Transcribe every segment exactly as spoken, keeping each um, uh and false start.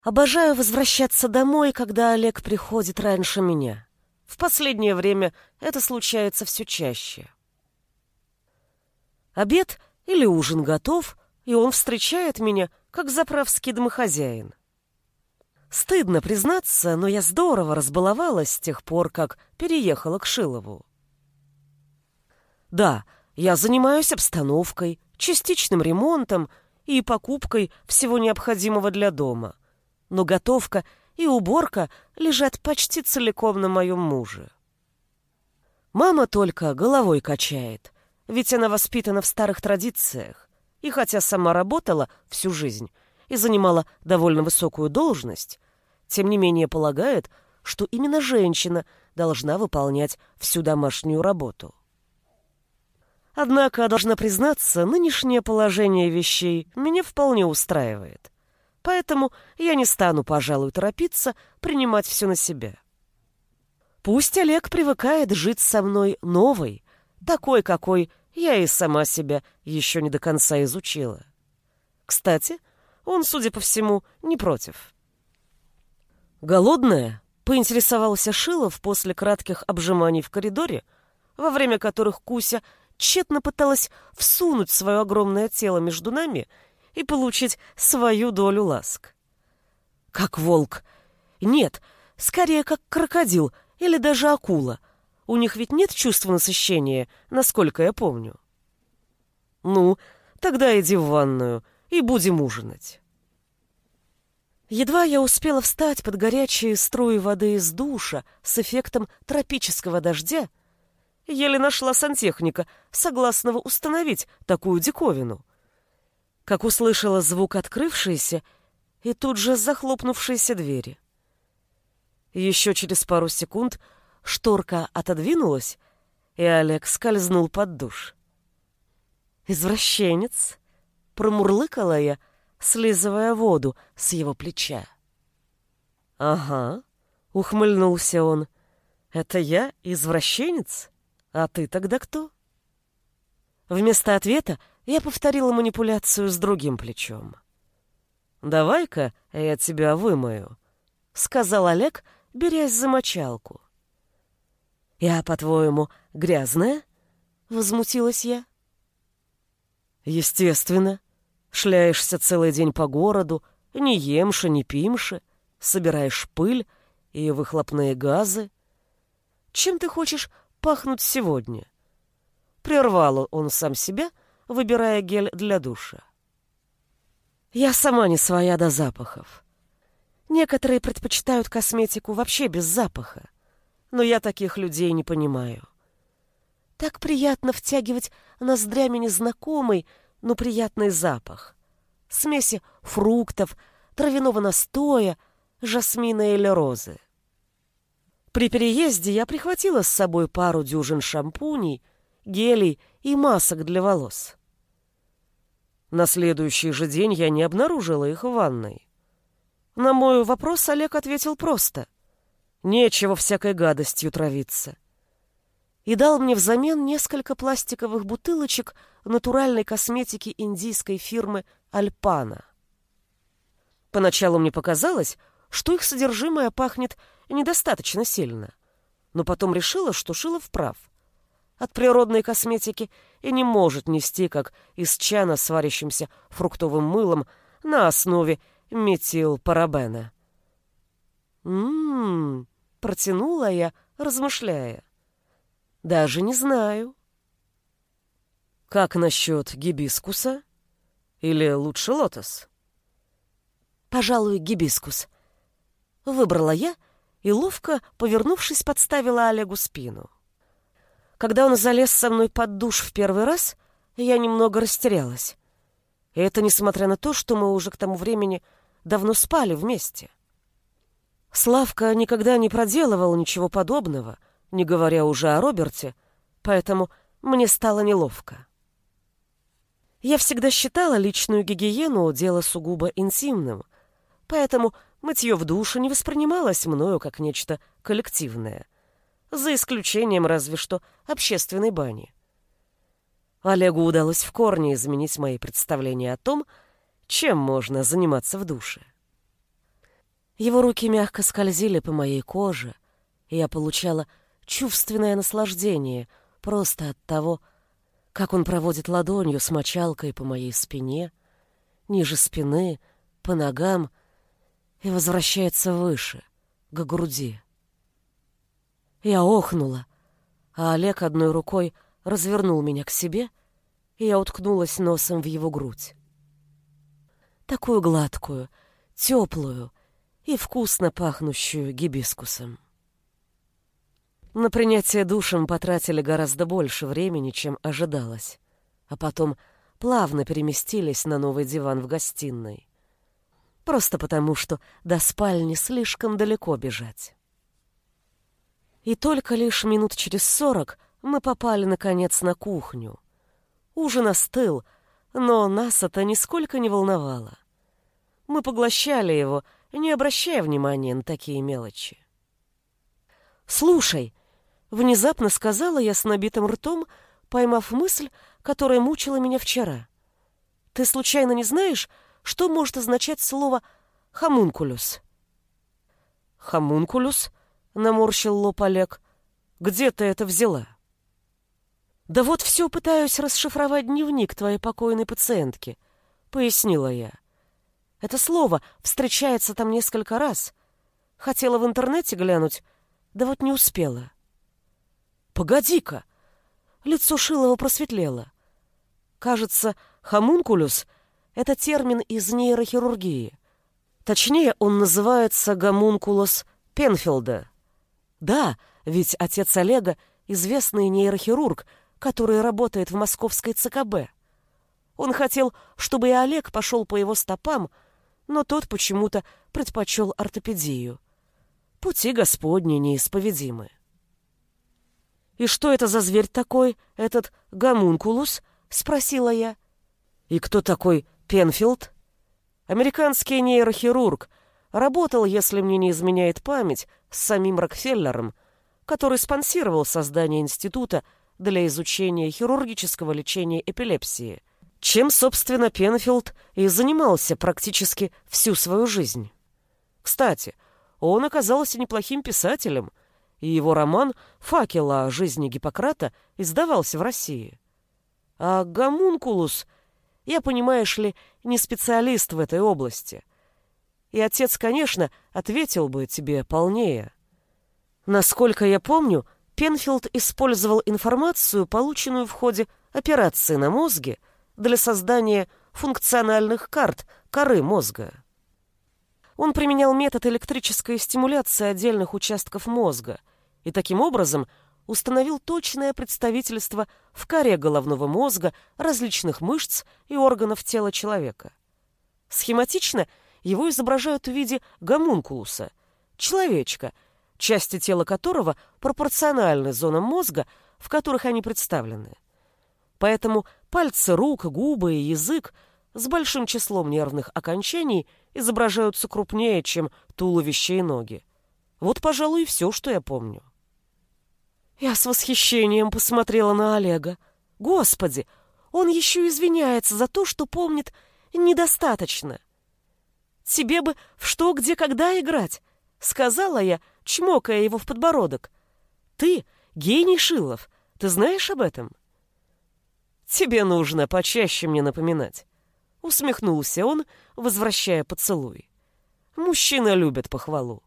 Обожаю возвращаться домой, когда Олег приходит раньше меня. В последнее время это случается все чаще. Обед или ужин готов, и он встречает меня, как заправский домохозяин. Стыдно признаться, но я здорово разбаловалась с тех пор, как переехала к Шилову. Да, я занимаюсь обстановкой, частичным ремонтом и покупкой всего необходимого для дома. Но готовка и уборка лежат почти целиком на моем муже. Мама только головой качает, ведь она воспитана в старых традициях, и хотя сама работала всю жизнь и занимала довольно высокую должность, тем не менее полагает, что именно женщина должна выполнять всю домашнюю работу. Однако, должна признаться, нынешнее положение вещей меня вполне устраивает. Поэтому я не стану, пожалуй, торопиться принимать все на себя. Пусть Олег привыкает жить со мной новой, такой, какой я и сама себя еще не до конца изучила. Кстати, он, судя по всему, не против. «Голодная?» — поинтересовался Шилов после кратких обжиманий в коридоре, во время которых Куся тщетно пыталась всунуть свое огромное тело между нами и получить свою долю ласк. Как волк. Нет, скорее как крокодил или даже акула. У них ведь нет чувства насыщения, насколько я помню. Ну, тогда иди в ванную и будем ужинать. Едва я успела встать под горячие струи воды из душа с эффектом тропического дождя, еле нашла сантехника, согласного установить такую диковину, как услышала звук открывшейся и тут же захлопнувшейся двери. Еще через пару секунд шторка отодвинулась, и Олег скользнул под душ. «Извращенец!» — промурлыкала я, слизывая воду с его плеча. «Ага», — ухмыльнулся он, — «это я извращенец? А ты тогда кто?» Вместо ответа я повторила манипуляцию с другим плечом. «Давай-ка я тебя вымою», — сказал Олег, берясь за мочалку. «Я, по-твоему, грязная?» — возмутилась я. «Естественно. Шляешься целый день по городу, не емши, не пимши, собираешь пыль и выхлопные газы. Чем ты хочешь пахнуть сегодня?» Прервал он сам себя, выбирая гель для душа. Я сама не своя до запахов. Некоторые предпочитают косметику вообще без запаха, но я таких людей не понимаю. Так приятно втягивать ноздрями незнакомый, но приятный запах. Смеси фруктов, травяного настоя, жасмина или розы. При переезде я прихватила с собой пару дюжин шампуней, гелей и масок для волос. На следующий же день я не обнаружила их в ванной. На мой вопрос Олег ответил просто: «Нечего всякой гадостью травиться». И дал мне взамен несколько пластиковых бутылочек натуральной косметики индийской фирмы «Альпана». Поначалу мне показалось, что их содержимое пахнет недостаточно сильно, но потом решила, что Шилов прав. От природной косметики и не может нести, как из чана с варящимся фруктовым мылом на основе метилпарабена. «М-м-м», протянула я, размышляя. «Даже не знаю». «Как насчет гибискуса? Или лучше лотос?» «Пожалуй, гибискус». Выбрала я и, ловко повернувшись, подставила Олегу спину. Когда он залез со мной под душ в первый раз, я немного растерялась. И это несмотря на то, что мы уже к тому времени давно спали вместе. Славка никогда не проделывал ничего подобного, не говоря уже о Роберте, поэтому мне стало неловко. Я всегда считала личную гигиену дело сугубо интимным, поэтому мытье в душе не воспринималось мною как нечто коллективное, за исключением разве что общественной бани. Олегу удалось в корне изменить мои представления о том, чем можно заниматься в душе. Его руки мягко скользили по моей коже, и я получала чувственное наслаждение просто от того, как он проводит ладонью с мочалкой по моей спине, ниже спины, по ногам и возвращается выше, к груди. Я охнула, а Олег одной рукой развернул меня к себе, и я уткнулась носом в его грудь. Такую гладкую, теплую и вкусно пахнущую гибискусом. На принятие душа мы потратили гораздо больше времени, чем ожидалось, а потом плавно переместились на новый диван в гостиной. Просто потому, что до спальни слишком далеко бежать. И только лишь минут через сорок мы попали, наконец, на кухню. Ужин остыл, но нас это нисколько не волновало. Мы поглощали его, не обращая внимания на такие мелочи. «Слушай», — внезапно сказала я с набитым ртом, поймав мысль, которая мучила меня вчера. «Ты случайно не знаешь, что может означать слово «хомункулюс»?» «Хомункулюс?» — наморщил лоб Олег. «Где ты это взяла?» «Да вот все пытаюсь расшифровать дневник твоей покойной пациентки», — пояснила я. «Это слово встречается там несколько раз. Хотела в интернете глянуть, да вот не успела». «Погоди-ка!» Лицо Шилова просветлело. «Кажется, хомункулюс — это термин из нейрохирургии. Точнее, он называется гомункулус Пенфилда. Да, ведь отец Олега — известный нейрохирург, который работает в московской ЦКБ. Он хотел, чтобы и Олег пошел по его стопам, но тот почему-то предпочел ортопедию. Пути Господни неисповедимы». «И что это за зверь такой, этот гомункулус?» — спросила я. «И кто такой Пенфилд?» «Американский нейрохирург. Работал, если мне не изменяет память, с самим Рокфеллером, который спонсировал создание института для изучения хирургического лечения эпилепсии, чем, собственно, Пенфилд и занимался практически всю свою жизнь. Кстати, он оказался неплохим писателем, и его роман «Факел о жизни Гиппократа» издавался в России. А гомункулус, я, понимаешь ли, не специалист в этой области. И отец, конечно, ответил бы тебе полнее. Насколько я помню, Пенфилд использовал информацию, полученную в ходе операции на мозге, для создания функциональных карт коры мозга. Он применял метод электрической стимуляции отдельных участков мозга и таким образом установил точное представительство в коре головного мозга различных мышц и органов тела человека. Схематично его изображают в виде гомункулуса, человечка, части тела которого пропорциональны зонам мозга, в которых они представлены. Поэтому пальцы рук, губы и язык с большим числом нервных окончаний изображаются крупнее, чем туловище и ноги. Вот, пожалуй, и все, что я помню. Я с восхищением посмотрела на Олега. Господи, он еще извиняется за то, что помнит недостаточно. «Тебе бы в что, где, когда играть», — сказала я, чмокая его в подбородок. «Ты гений, Шилов, ты знаешь об этом?» «Тебе нужно почаще мне напоминать», — усмехнулся он, возвращая поцелуй. «Мужчины любят похвалу».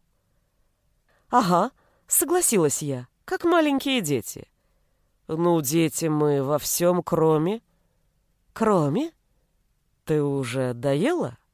«Ага», — согласилась я, — «как маленькие дети». «Ну, дети мы во всем, кроме...» «Кроме? Ты уже доела?»